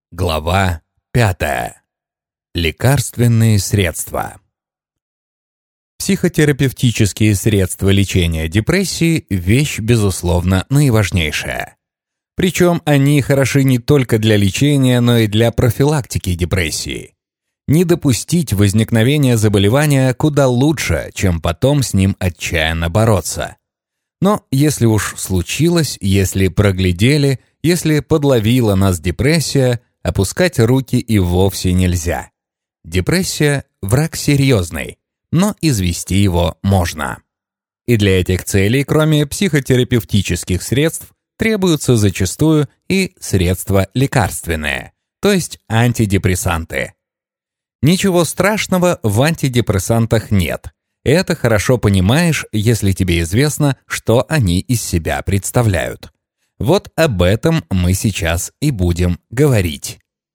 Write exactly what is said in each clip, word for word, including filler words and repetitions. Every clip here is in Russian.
Глава пятая. Лекарственные средства. Психотерапевтические средства лечения депрессии – вещь, безусловно, наиважнейшая. Причем они хороши не только для лечения, но и для профилактики депрессии. Не допустить возникновения заболевания куда лучше, чем потом с ним отчаянно бороться. Но если уж случилось, если проглядели, если подловила нас депрессия, опускать руки и вовсе нельзя. Депрессия – враг серьезный, но извести его можно. И для этих целей, кроме психотерапевтических средств, требуются зачастую и средства лекарственные, то есть антидепрессанты. Ничего страшного в антидепрессантах нет. Это хорошо понимаешь, если тебе известно, что они из себя представляют. Вот об этом мы сейчас и будем говорить.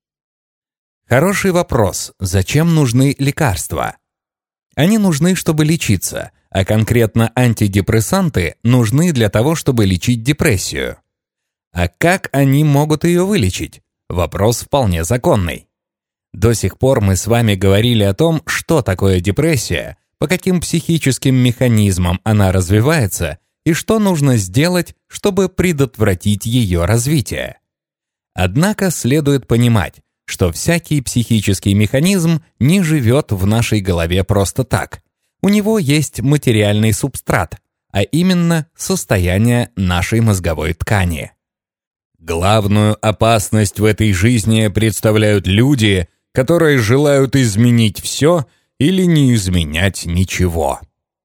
Хороший вопрос. Зачем нужны лекарства? Они нужны, чтобы лечиться, а конкретно антидепрессанты нужны для того, чтобы лечить депрессию. А как они могут ее вылечить? Вопрос вполне законный. До сих пор мы с вами говорили о том, что такое депрессия, по каким психическим механизмам она развивается и что нужно сделать, чтобы предотвратить ее развитие. Однако следует понимать, что всякий психический механизм не живет в нашей голове просто так. У него есть материальный субстрат, а именно состояние нашей мозговой ткани. Главную опасность в этой жизни представляют люди, которые желают изменить все или не изменять ничего.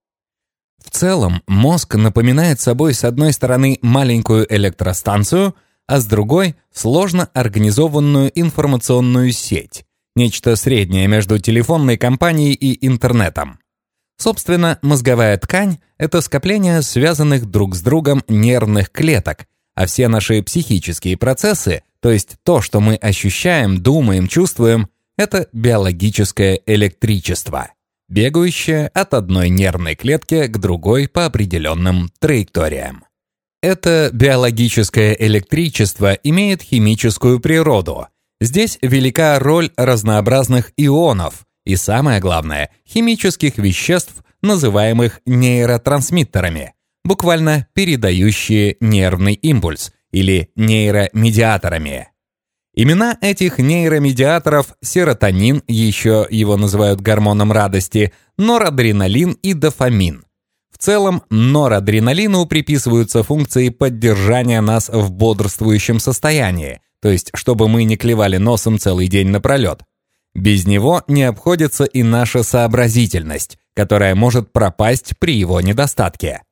В целом, мозг напоминает собой с одной стороны маленькую электростанцию, а с другой – сложно организованную информационную сеть, нечто среднее между телефонной компанией и интернетом. Собственно, мозговая ткань – это скопление связанных друг с другом нервных клеток, а все наши психические процессы, то есть то, что мы ощущаем, думаем, чувствуем – это биологическое электричество, бегающее от одной нервной клетки к другой по определенным траекториям. Это биологическое электричество имеет химическую природу. Здесь велика роль разнообразных ионов и, самое главное, химических веществ, называемых нейротрансмиттерами, буквально передающие нервный импульс, или нейромедиаторами. Имена этих нейромедиаторов – серотонин, еще его называют гормоном радости, норадреналин и дофамин. В целом, норадреналину приписываются функции поддержания нас в бодрствующем состоянии, то есть чтобы мы не клевали носом целый день напролет. Без него не обходится и наша сообразительность, которая может пропасть при его недостатке.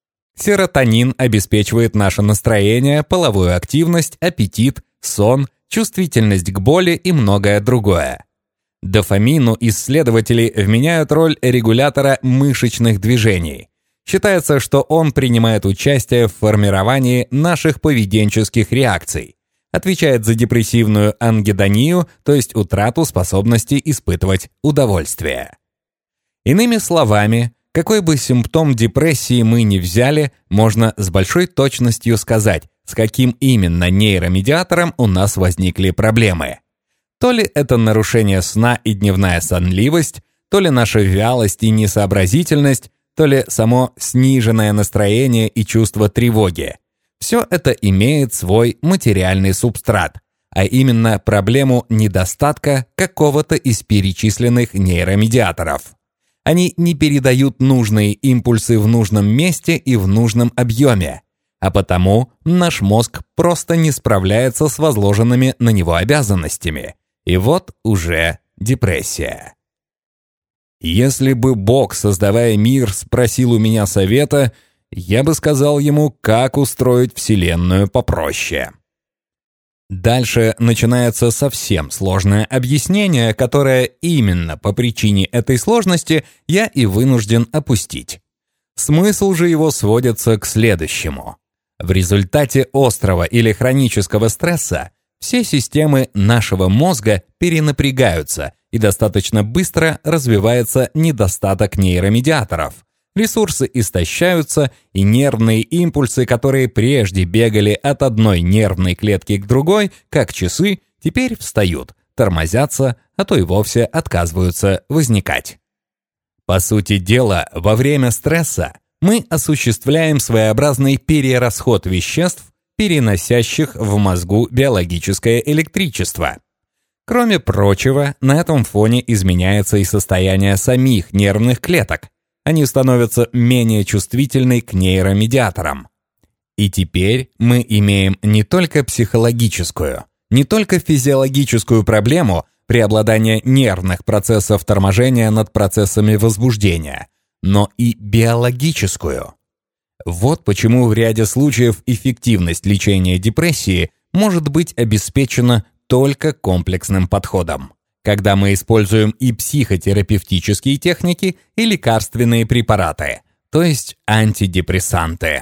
Серотонин обеспечивает наше настроение, половую активность, аппетит, сон, чувствительность к боли и многое другое. Дофамину исследователи вменяют роль регулятора мышечных движений. Считается, что он принимает участие в формировании наших поведенческих реакций, отвечает за депрессивную ангидонию, то есть утрату способности испытывать удовольствие. Иными словами, какой бы симптом депрессии мы ни взяли, можно с большой точностью сказать, с каким именно нейромедиатором у нас возникли проблемы. То ли это нарушение сна и дневная сонливость, то ли наша вялость и несообразительность, то ли само сниженное настроение и чувство тревоги. Все это имеет свой материальный субстрат, а именно проблему недостатка какого-то из перечисленных нейромедиаторов. Они не передают нужные импульсы в нужном месте и в нужном объеме, а потому наш мозг просто не справляется с возложенными на него обязанностями. И вот уже депрессия. Если бы Бог, создавая мир, спросил у меня совета, я бы сказал ему, как устроить Вселенную попроще. Дальше начинается совсем сложное объяснение, которое именно по причине этой сложности я и вынужден опустить. Смысл же его сводится к следующему. В результате острого или хронического стресса все системы нашего мозга перенапрягаются, и достаточно быстро развивается недостаток нейромедиаторов. Ресурсы истощаются, и нервные импульсы, которые прежде бегали от одной нервной клетки к другой, как часы, теперь встают, тормозятся, а то и вовсе отказываются возникать. По сути дела, во время стресса мы осуществляем своеобразный перерасход веществ, переносящих в мозгу биологическое электричество. Кроме прочего, на этом фоне изменяется и состояние самих нервных клеток. Они становятся менее чувствительны к нейромедиаторам. И теперь мы имеем не только психологическую, не только физиологическую проблему преобладания нервных процессов торможения над процессами возбуждения, но и биологическую. Вот почему в ряде случаев эффективность лечения депрессии может быть обеспечена только комплексным подходом, когда мы используем и психотерапевтические техники, и лекарственные препараты, то есть антидепрессанты.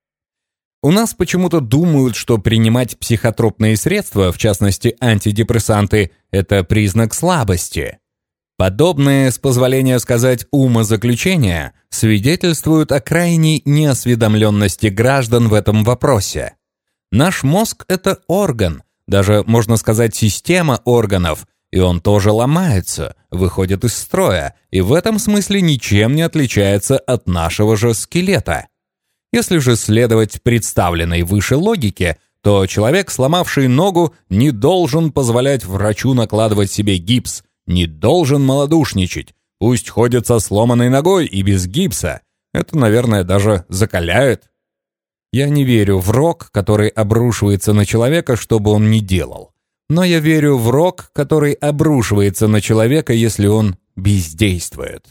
У нас почему-то думают, что принимать психотропные средства, в частности антидепрессанты, это признак слабости. Подобные, с позволения сказать, умозаключения свидетельствуют о крайней неосведомленности граждан в этом вопросе. Наш мозг – это орган, даже, можно сказать, система органов, и он тоже ломается, выходит из строя, и в этом смысле ничем не отличается от нашего же скелета. Если же следовать представленной выше логике, то человек, сломавший ногу, не должен позволять врачу накладывать себе гипс, не должен малодушничать, пусть ходит со сломанной ногой и без гипса. Это, наверное, даже закаляет. Я не верю в рок, который обрушивается на человека, что бы он ни делал. Но я верю в рок, который обрушивается на человека, если он бездействует.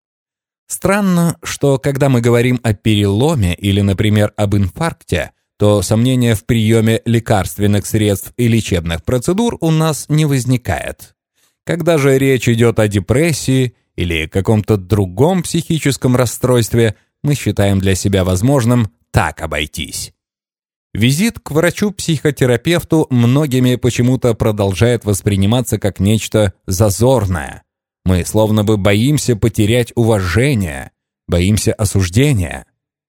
Странно, что когда мы говорим о переломе или, например, об инфаркте, то сомнения в приеме лекарственных средств и лечебных процедур у нас не возникает. Когда же речь идет о депрессии или каком-то другом психическом расстройстве, мы считаем для себя возможным так обойтись. Визит к врачу-психотерапевту многими почему-то продолжает восприниматься как нечто зазорное. Мы словно бы боимся потерять уважение, боимся осуждения.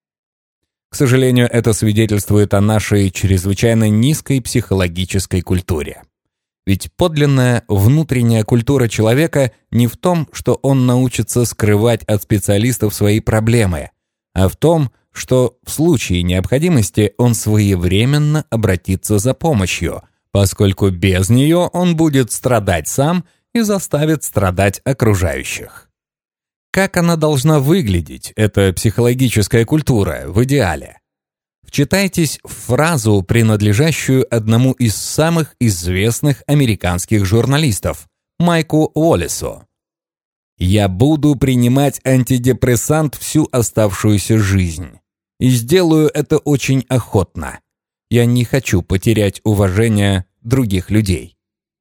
К сожалению, это свидетельствует о нашей чрезвычайно низкой психологической культуре. Ведь подлинная внутренняя культура человека не в том, что он научится скрывать от специалистов свои проблемы, а в том, что в случае необходимости он своевременно обратится за помощью, поскольку без нее он будет страдать сам и заставит страдать окружающих. Как она должна выглядеть, эта психологическая культура, в идеале? Вчитайтесь в фразу, принадлежащую одному из самых известных американских журналистов, Майку Уоллесу. «Я буду принимать антидепрессант всю оставшуюся жизнь. И сделаю это очень охотно. Я не хочу потерять уважение других людей».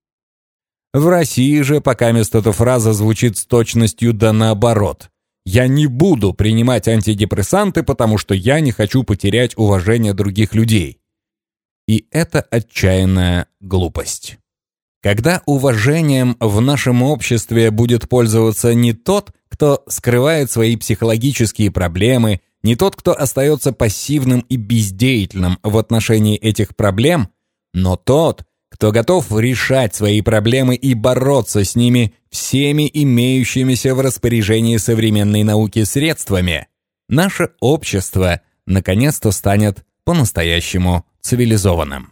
В России же покамест эта фраза звучит с точностью да наоборот. «Я не буду принимать антидепрессанты, потому что я не хочу потерять уважение других людей». И это отчаянная глупость. Когда уважением в нашем обществе будет пользоваться не тот, кто скрывает свои психологические проблемы, не тот, кто остается пассивным и бездеятельным в отношении этих проблем, но тот, кто готов решать свои проблемы и бороться с ними всеми имеющимися в распоряжении современной науки средствами, наше общество наконец-то станет по-настоящему цивилизованным.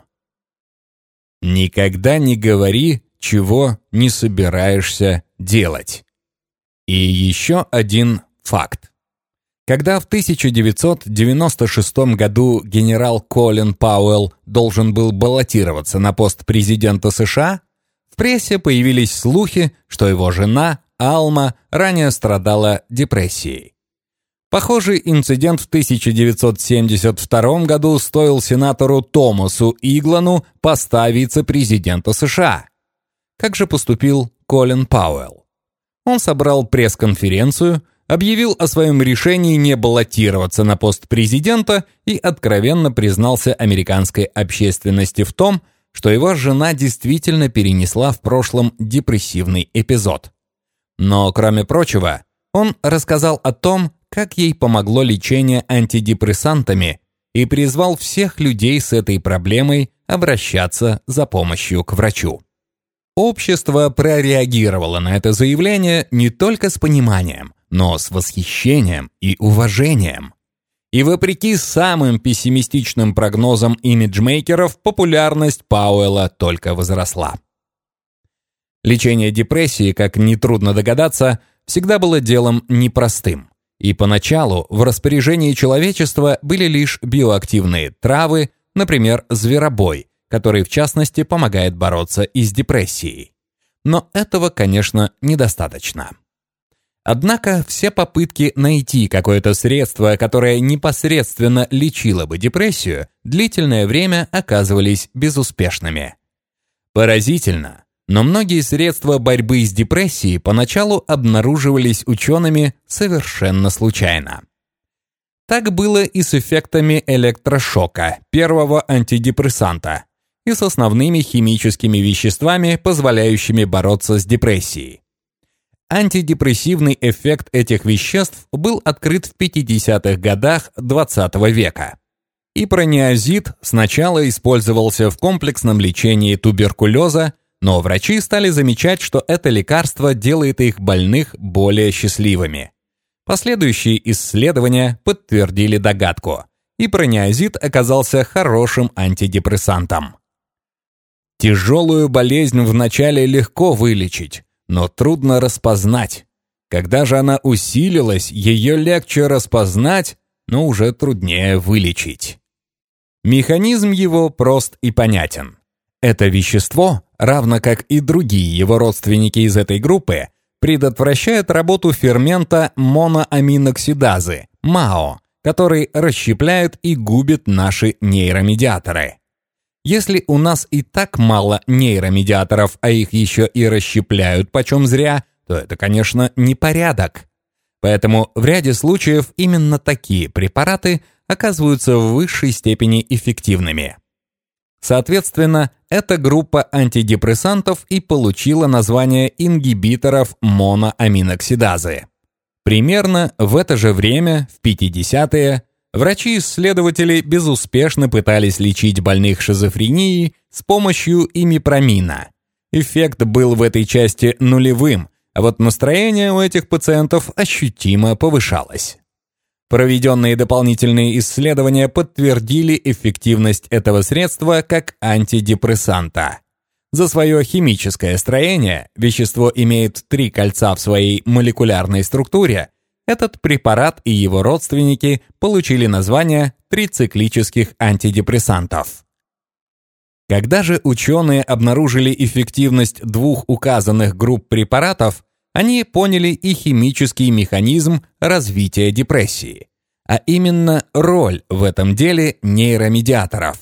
Никогда не говори, чего не собираешься делать. И еще один факт. Когда в тысяча девятьсот девяносто шестом году генерал Колин Пауэлл должен был баллотироваться на пост президента США, в прессе появились слухи, что его жена, Алма, ранее страдала депрессией. Похожий инцидент в тысяча девятьсот семьдесят втором году стоил сенатору Томасу Иглану поста вице-президента США. Как же поступил Колин Пауэлл? Он собрал пресс-конференцию, объявил о своем решении не баллотироваться на пост президента и откровенно признался американской общественности в том, что его жена действительно перенесла в прошлом депрессивный эпизод. Но, кроме прочего, он рассказал о том, как ей помогло лечение антидепрессантами и призвал всех людей с этой проблемой обращаться за помощью к врачу. Общество прореагировало на это заявление не только с пониманием, но с восхищением и уважением. И вопреки самым пессимистичным прогнозам имиджмейкеров, популярность Пауэлла только возросла. Лечение депрессии, как нетрудно догадаться, всегда было делом непростым. И поначалу в распоряжении человечества были лишь биоактивные травы, например, зверобой, который в частности помогает бороться и с депрессией. Но этого, конечно, недостаточно. Однако все попытки найти какое-то средство, которое непосредственно лечило бы депрессию, длительное время оказывались безуспешными. Поразительно, но многие средства борьбы с депрессией поначалу обнаруживались учеными совершенно случайно. Так было и с эффектами электрошока, первого антидепрессанта, и с основными химическими веществами, позволяющими бороться с депрессией. Антидепрессивный эффект этих веществ был открыт в пятидесятых годах двадцатого века. Ипронеозид сначала использовался в комплексном лечении туберкулеза, но врачи стали замечать, что это лекарство делает их больных более счастливыми. Последующие исследования подтвердили догадку. Ипронеозид оказался хорошим антидепрессантом. Тяжелую болезнь вначале легко вылечить, но трудно распознать. Когда же она усилилась, ее легче распознать, но уже труднее вылечить. Механизм его прост и понятен. Это вещество, равно как и другие его родственники из этой группы, предотвращает работу фермента моноаминоксидазы, МАО, который расщепляет и губит наши нейромедиаторы. Если у нас и так мало нейромедиаторов, а их еще и расщепляют почем зря, то это, конечно, непорядок. Поэтому в ряде случаев именно такие препараты оказываются в высшей степени эффективными. Соответственно, эта группа антидепрессантов и получила название ингибиторов моноаминоксидазы. Примерно в это же время, в пятидесятые, врачи-исследователи безуспешно пытались лечить больных шизофренией с помощью имипромина. Эффект был в этой части нулевым, а вот настроение у этих пациентов ощутимо повышалось. Проведенные дополнительные исследования подтвердили эффективность этого средства как антидепрессанта. За свое химическое строение, вещество имеет три кольца в своей молекулярной структуре, этот препарат и его родственники получили название трициклических антидепрессантов. Когда же ученые обнаружили эффективность двух указанных групп препаратов, они поняли и химический механизм развития депрессии, а именно роль в этом деле нейромедиаторов.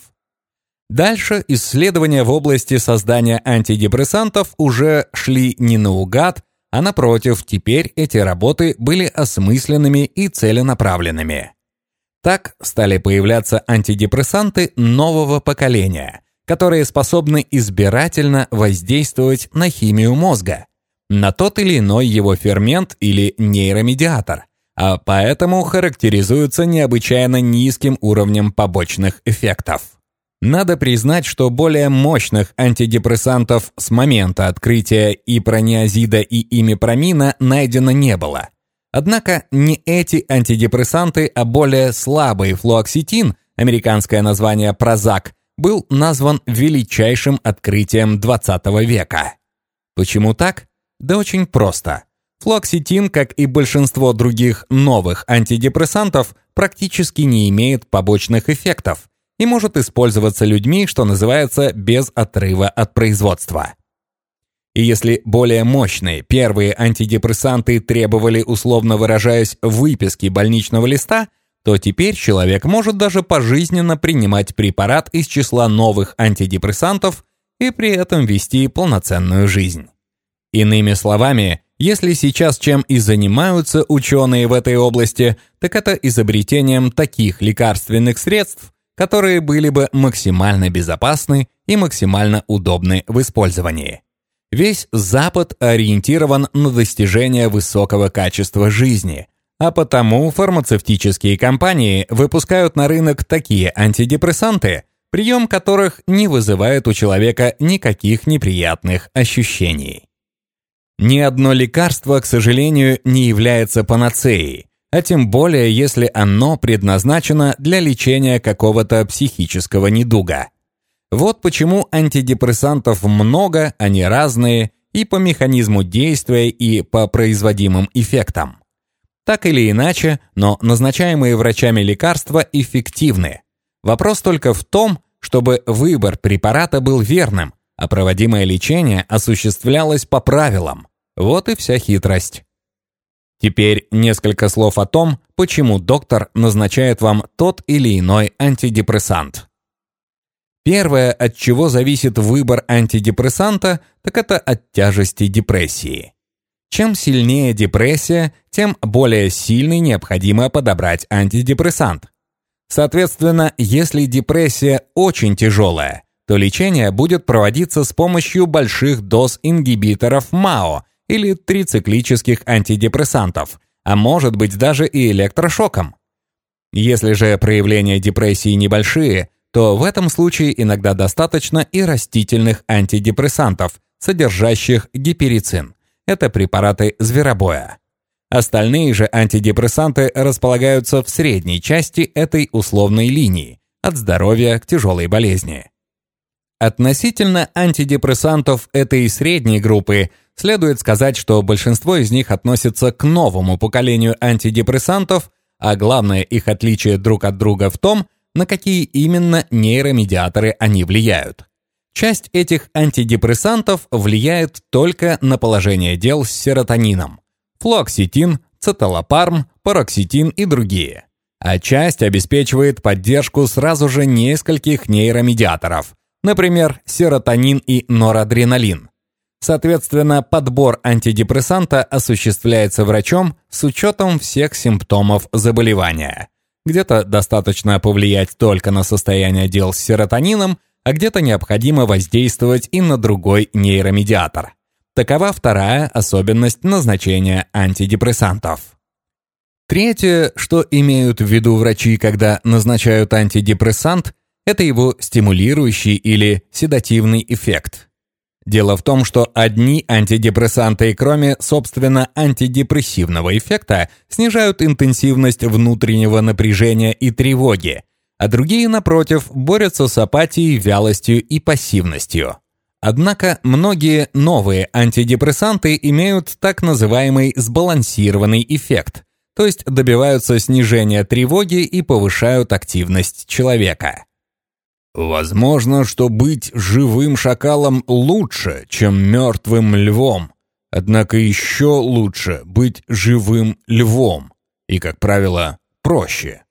Дальше исследования в области создания антидепрессантов уже шли не наугад, а напротив, теперь эти работы были осмысленными и целенаправленными. Так стали появляться антидепрессанты нового поколения, которые способны избирательно воздействовать на химию мозга, на тот или иной его фермент или нейромедиатор, а поэтому характеризуются необычайно низким уровнем побочных эффектов. Надо признать, что более мощных антидепрессантов с момента открытия ипронеозида и имипромина найдено не было. Однако не эти антидепрессанты, а более слабый флуоксетин, американское название Прозак, был назван величайшим открытием двадцатого века. Почему так? Да очень просто. Флуоксетин, как и большинство других новых антидепрессантов, практически не имеет побочных эффектов и может использоваться людьми, что называется, без отрыва от производства. И если более мощные первые антидепрессанты требовали, условно выражаясь, выписки больничного листа, то теперь человек может даже пожизненно принимать препарат из числа новых антидепрессантов и при этом вести полноценную жизнь. Иными словами, если сейчас чем и занимаются ученые в этой области, так это изобретением таких лекарственных средств, которые были бы максимально безопасны и максимально удобны в использовании. Весь Запад ориентирован на достижение высокого качества жизни, а потому фармацевтические компании выпускают на рынок такие антидепрессанты, прием которых не вызывает у человека никаких неприятных ощущений. Ни одно лекарство, к сожалению, не является панацеей, а тем более, если оно предназначено для лечения какого-то психического недуга. Вот почему антидепрессантов много, они разные, и по механизму действия, и по производимым эффектам. Так или иначе, но назначаемые врачами лекарства эффективны. Вопрос только в том, чтобы выбор препарата был верным, а проводимое лечение осуществлялось по правилам. Вот и вся хитрость. Теперь несколько слов о том, почему доктор назначает вам тот или иной антидепрессант. Первое, от чего зависит выбор антидепрессанта, так это от тяжести депрессии. Чем сильнее депрессия, тем более сильный необходимо подобрать антидепрессант. Соответственно, если депрессия очень тяжелая, то лечение будет проводиться с помощью больших доз ингибиторов МАО или трициклических антидепрессантов, а может быть даже и электрошоком. Если же проявления депрессии небольшие, то в этом случае иногда достаточно и растительных антидепрессантов, содержащих гиперицин. Это препараты зверобоя. Остальные же антидепрессанты располагаются в средней части этой условной линии, от здоровья к тяжелой болезни. Относительно антидепрессантов этой средней группы следует сказать, что большинство из них относятся к новому поколению антидепрессантов, а главное их отличие друг от друга в том, на какие именно нейромедиаторы они влияют. Часть этих антидепрессантов влияет только на положение дел с серотонином. Флуоксетин, цеталопарм, пароксетин и другие. А часть обеспечивает поддержку сразу же нескольких нейромедиаторов, например, серотонин и норадреналин. Соответственно, подбор антидепрессанта осуществляется врачом с учетом всех симптомов заболевания. Где-то достаточно повлиять только на состояние дел с серотонином, а где-то необходимо воздействовать и на другой нейромедиатор. Такова вторая особенность назначения антидепрессантов. Третье, что имеют в виду врачи, когда назначают антидепрессант, это его стимулирующий или седативный эффект. Дело в том, что одни антидепрессанты, кроме, собственно, антидепрессивного эффекта, снижают интенсивность внутреннего напряжения и тревоги, а другие, напротив, борются с апатией, вялостью и пассивностью. Однако многие новые антидепрессанты имеют так называемый сбалансированный эффект, то есть добиваются снижения тревоги и повышают активность человека. Возможно, что быть живым шакалом лучше, чем мертвым львом. Однако еще лучше быть живым львом. И, как правило, проще.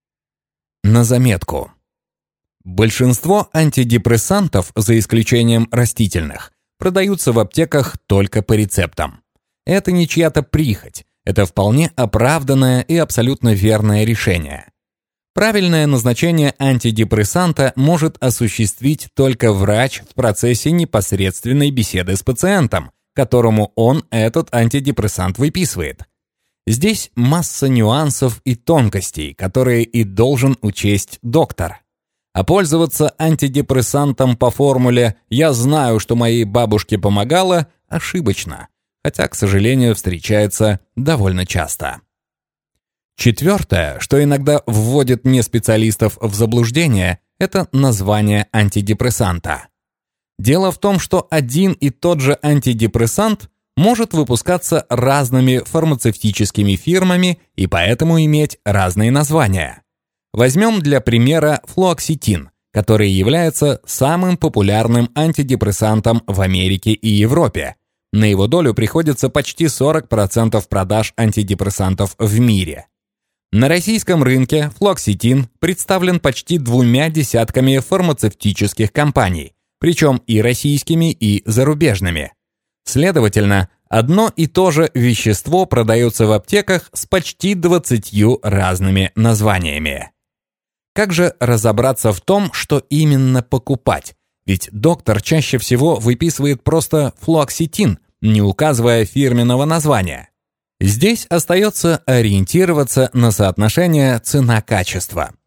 На заметку. Большинство антидепрессантов, за исключением растительных, продаются в аптеках только по рецептам. Это не чья-то прихоть. Это вполне оправданное и абсолютно верное решение. Правильное назначение антидепрессанта может осуществить только врач в процессе непосредственной беседы с пациентом, которому он этот антидепрессант выписывает. Здесь масса нюансов и тонкостей, которые и должен учесть доктор. А пользоваться антидепрессантом по формуле «я знаю, что моей бабушке помогало» ошибочно, хотя, к сожалению, встречается довольно часто. Четвертое, что иногда вводит неспециалистов в заблуждение, это название антидепрессанта. Дело в том, что один и тот же антидепрессант может выпускаться разными фармацевтическими фирмами и поэтому иметь разные названия. Возьмем для примера флуоксетин, который является самым популярным антидепрессантом в Америке и Европе. На его долю приходится почти сорок процентов продаж антидепрессантов в мире. На российском рынке флуоксетин представлен почти двумя десятками фармацевтических компаний, причем и российскими, и зарубежными. Следовательно, одно и то же вещество продается в аптеках с почти двадцатью разными названиями. Как же разобраться в том, что именно покупать? Ведь доктор чаще всего выписывает просто флуоксетин, не указывая фирменного названия. Здесь остается ориентироваться на соотношение цена-качество.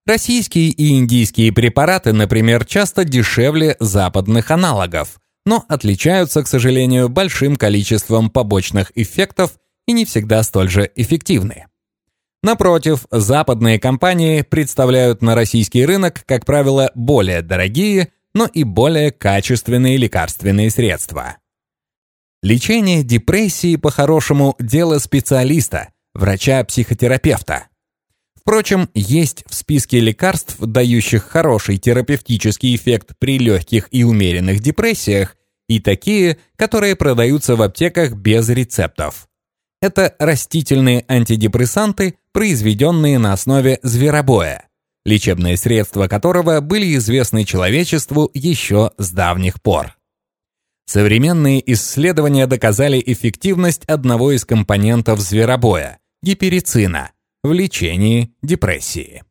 Российские и индийские препараты, например, часто дешевле западных аналогов, но отличаются, к сожалению, большим количеством побочных эффектов и не всегда столь же эффективны. Напротив, западные компании представляют на российский рынок, как правило, более дорогие, но и более качественные лекарственные средства. Лечение депрессии, по-хорошему, дело специалиста, врача-психотерапевта. Впрочем, есть в списке лекарств, дающих хороший терапевтический эффект при легких и умеренных депрессиях, и такие, которые продаются в аптеках без рецептов. Это растительные антидепрессанты, произведенные на основе зверобоя, лечебные средства которого были известны человечеству еще с давних пор. Современные исследования доказали эффективность одного из компонентов зверобоя – гиперицина в лечении депрессии.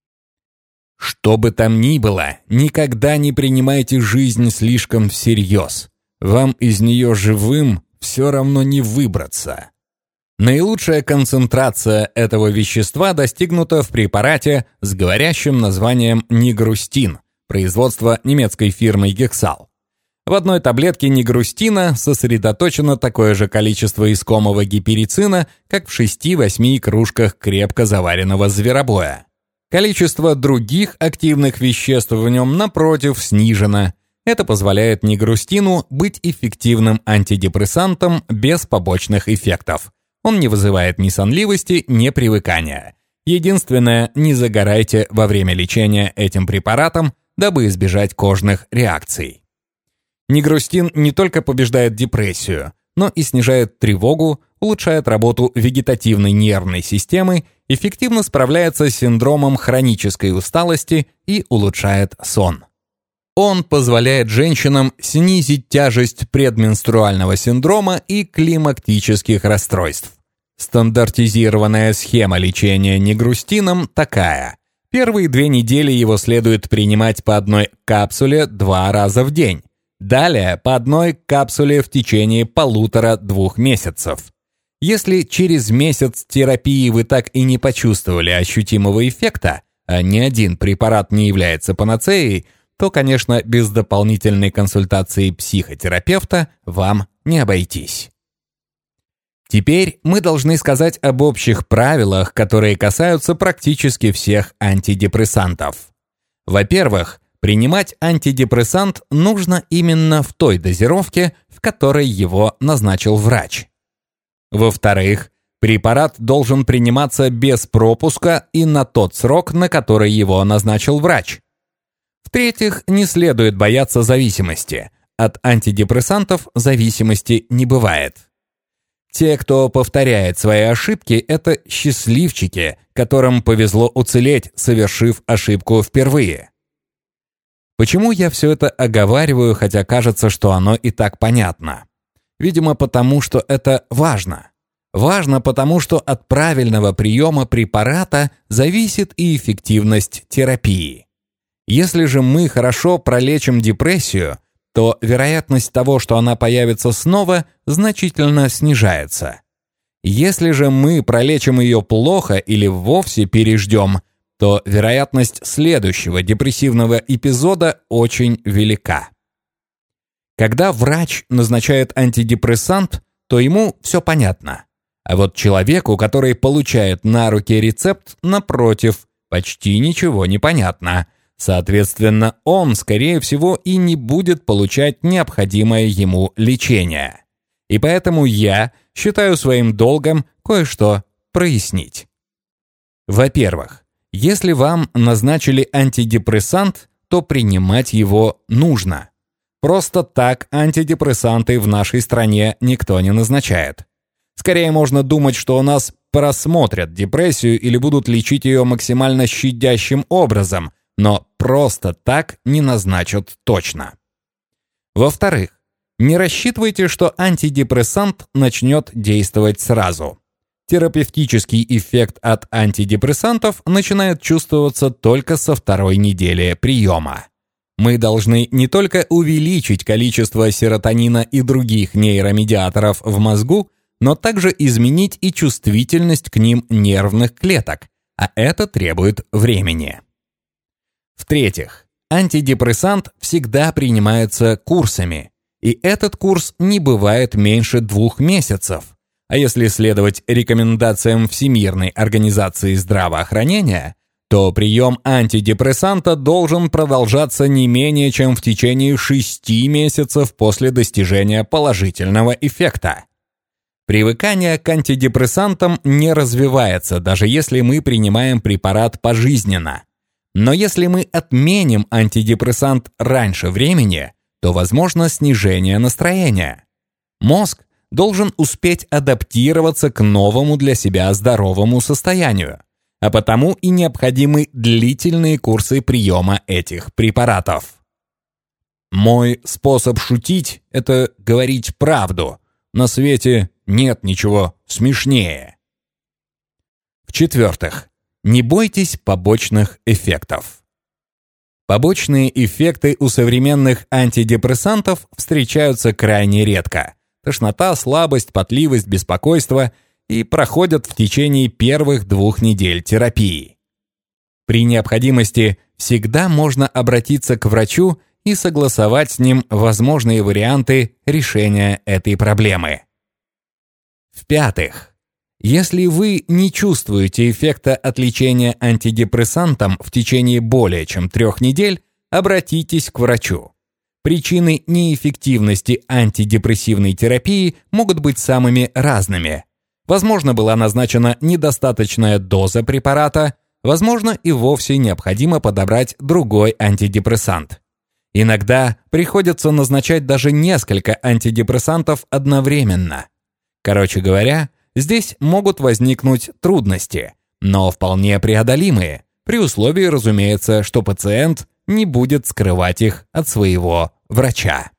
Что бы там ни было, никогда не принимайте жизнь слишком всерьез. Вам из нее живым все равно не выбраться. Наилучшая концентрация этого вещества достигнута в препарате с говорящим названием нигрустин, производства немецкой фирмы Гексал. В одной таблетке нигрустина сосредоточено такое же количество искомого гиперицина, как в шести-восьми кружках крепко заваренного зверобоя. Количество других активных веществ в нем, напротив, снижено. Это позволяет нигрустину быть эффективным антидепрессантом без побочных эффектов. Он не вызывает ни сонливости, ни привыкания. Единственное, не загорайте во время лечения этим препаратом, дабы избежать кожных реакций. Нигрустин не только побеждает депрессию, но и снижает тревогу, улучшает работу вегетативной нервной системы, эффективно справляется с синдромом хронической усталости и улучшает сон. Он позволяет женщинам снизить тяжесть предменструального синдрома и климактических расстройств. Стандартизированная схема лечения нигрустином такая. Первые две недели его следует принимать по одной капсуле два раза в день. Далее по одной капсуле в течение полутора-двух месяцев. Если через месяц терапии вы так и не почувствовали ощутимого эффекта, а ни один препарат не является панацеей, то, конечно, без дополнительной консультации психотерапевта вам не обойтись. Теперь мы должны сказать об общих правилах, которые касаются практически всех антидепрессантов. Во-первых, принимать антидепрессант нужно именно в той дозировке, в которой его назначил врач. Во-вторых, препарат должен приниматься без пропуска и на тот срок, на который его назначил врач. В-третьих, не следует бояться зависимости. От антидепрессантов зависимости не бывает. Те, кто повторяет свои ошибки, это счастливчики, которым повезло уцелеть, совершив ошибку впервые. Почему я все это оговариваю, хотя кажется, что оно и так понятно? Видимо, потому что это важно. Важно, потому что от правильного приема препарата зависит и эффективность терапии. Если же мы хорошо пролечим депрессию, то вероятность того, что она появится снова, значительно снижается. Если же мы пролечим ее плохо или вовсе переждем, то вероятность следующего депрессивного эпизода очень велика. Когда врач назначает антидепрессант, то ему все понятно. А вот человеку, который получает на руки рецепт, напротив, почти ничего не понятно. Соответственно, он, скорее всего, и не будет получать необходимое ему лечение. И поэтому я считаю своим долгом кое-что прояснить. Во-первых, если вам назначили антидепрессант, то принимать его нужно. Просто так антидепрессанты в нашей стране никто не назначает. Скорее можно думать, что у нас просмотрят депрессию или будут лечить ее максимально щадящим образом, но просто так не назначат точно. Во-вторых, не рассчитывайте, что антидепрессант начнет действовать сразу. Терапевтический эффект от антидепрессантов начинает чувствоваться только со второй недели приема. Мы должны не только увеличить количество серотонина и других нейромедиаторов в мозгу, но также изменить и чувствительность к ним нервных клеток, а это требует времени. В-третьих, антидепрессант всегда принимается курсами, и этот курс не бывает меньше двух месяцев. А если следовать рекомендациям Всемирной организации здравоохранения, то прием антидепрессанта должен продолжаться не менее чем в течение шести месяцев после достижения положительного эффекта. Привыкание к антидепрессантам не развивается, даже если мы принимаем препарат пожизненно. Но если мы отменим антидепрессант раньше времени, то возможно снижение настроения. Мозг должен успеть адаптироваться к новому для себя здоровому состоянию, а потому и необходимы длительные курсы приема этих препаратов. Мой способ шутить – это говорить правду. На свете нет ничего смешнее. В-четвертых, не бойтесь побочных эффектов. Побочные эффекты у современных антидепрессантов встречаются крайне редко. Тошнота, слабость, потливость, беспокойство и проходят в течение первых двух недель терапии. При необходимости всегда можно обратиться к врачу и согласовать с ним возможные варианты решения этой проблемы. В-пятых, если вы не чувствуете эффекта от лечения антидепрессантом в течение более чем трех недель, обратитесь к врачу. Причины неэффективности антидепрессивной терапии могут быть самыми разными. Возможно, была назначена недостаточная доза препарата, возможно, и вовсе необходимо подобрать другой антидепрессант. Иногда приходится назначать даже несколько антидепрессантов одновременно. Короче говоря, здесь могут возникнуть трудности, но вполне преодолимые, при условии, разумеется, что пациент не будет скрывать их от своего врача.